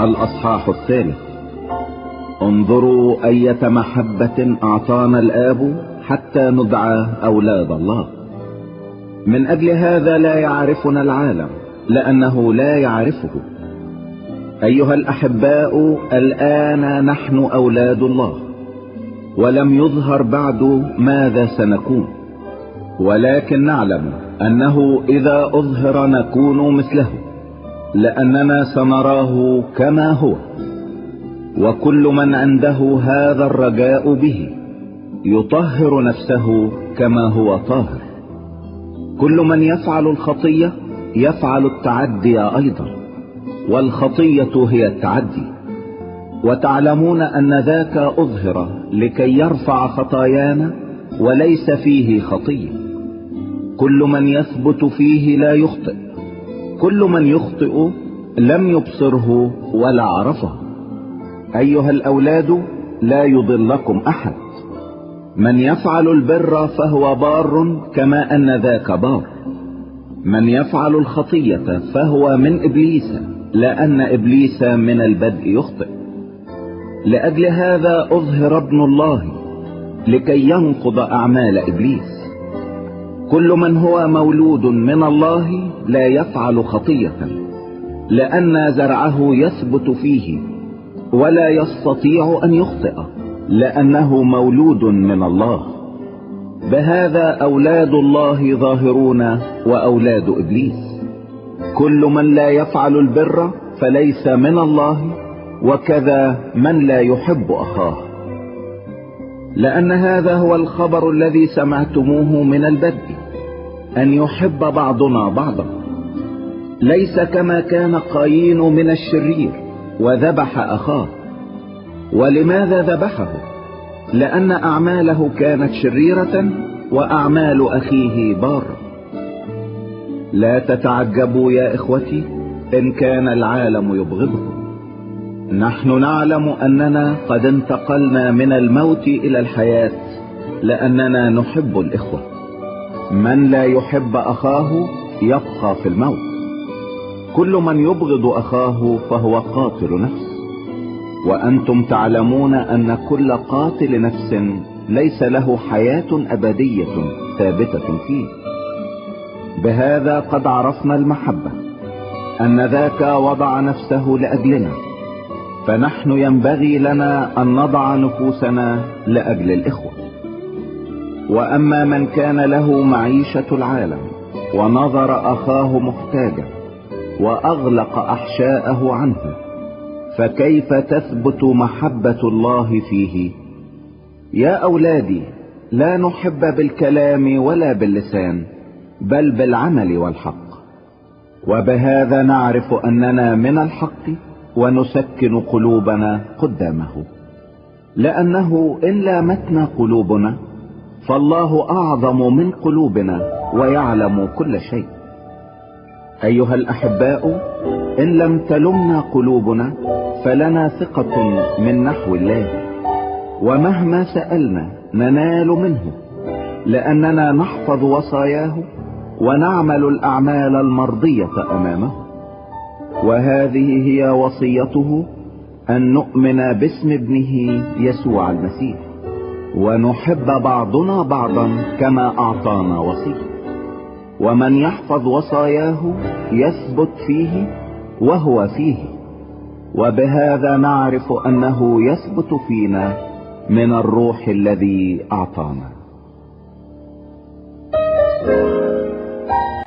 الأصحاح 3. انظروا أية محبة أعطانا الآب حتى ندعى أولاد الله. من أجل هذا لا يعرفنا العالم لأنه لا يعرفه. أيها الأحباء، الآن نحن أولاد الله، ولم يظهر بعد ماذا سنكون، ولكن نعلم أنه إذا أظهر نكون مثله، لأننا سنراه كما هو. وكل من عنده هذا الرجاء به يطهر نفسه كما هو طاهر. كل من يفعل الخطية يفعل التعدي أيضا، والخطية هي التعدي. وتعلمون أن ذاك أظهر لكي يرفع خطايانا وليس فيه خطية. كل من يثبت فيه لا يخطئ، كل من يخطئ لم يبصره ولا عرفه. أيها الأولاد، لا يضلكم أحد. من يفعل البر فهو بار كما أن ذاك بار. من يفعل الخطية فهو من إبليس، لأن إبليس من البدء يخطئ. لأجل هذا أظهر ابن الله لكي ينقض أعمال إبليس. كل من هو مولود من الله لا يفعل خطية، لأن زرعه يثبت فيه ولا يستطيع أن يخطئ، لأنه مولود من الله. بهذا أولاد الله ظاهرون وأولاد إبليس. كل من لا يفعل البر فليس من الله، وكذا من لا يحب أخاه. لأن هذا هو الخبر الذي سمعتموه من البدء، أن يحب بعضنا بعضا. ليس كما كان قايين من الشرير وذبح أخاه. ولماذا ذبحه؟ لأن أعماله كانت شريرة وأعمال أخيه بارة. لا تتعجبوا يا إخوتي إن كان العالم يبغضه. نحن نعلم أننا قد انتقلنا من الموت إلى الحياة، لأننا نحب الإخوة. من لا يحب أخاه يبقى في الموت. كل من يبغض أخاه فهو قاتل نفس. وأنتم تعلمون أن كل قاتل نفس ليس له حياة أبدية ثابتة فيه. بهذا قد عرفنا المحبة، أن ذاك وضع نفسه لأجلنا، فنحن ينبغي لنا أن نضع نفوسنا لأجل الإخوة. وأما من كان له معيشة العالم ونظر أخاه محتاجا وأغلق أحشاءه عنه، فكيف تثبت محبة الله فيه؟ يا أولادي، لا نحب بالكلام ولا باللسان، بل بالعمل والحق. وبهذا نعرف أننا من الحق ونسكن قلوبنا قدامه. لأنه إن لامتنا قلوبنا فالله أعظم من قلوبنا ويعلم كل شيء. أيها الأحباء، إن لم تلمنا قلوبنا فلنا ثقة من نحو الله، ومهما سألنا ننال منه، لأننا نحفظ وصاياه ونعمل الأعمال المرضية أمامه. وهذه هي وصيته، أن نؤمن باسم ابنه يسوع المسيح، ونحب بعضنا بعضا كما أعطانا وصية. ومن يحفظ وصاياه يثبت فيه وهو فيه، وبهذا نعرف أنه يثبت فينا من الروح الذي أعطانا.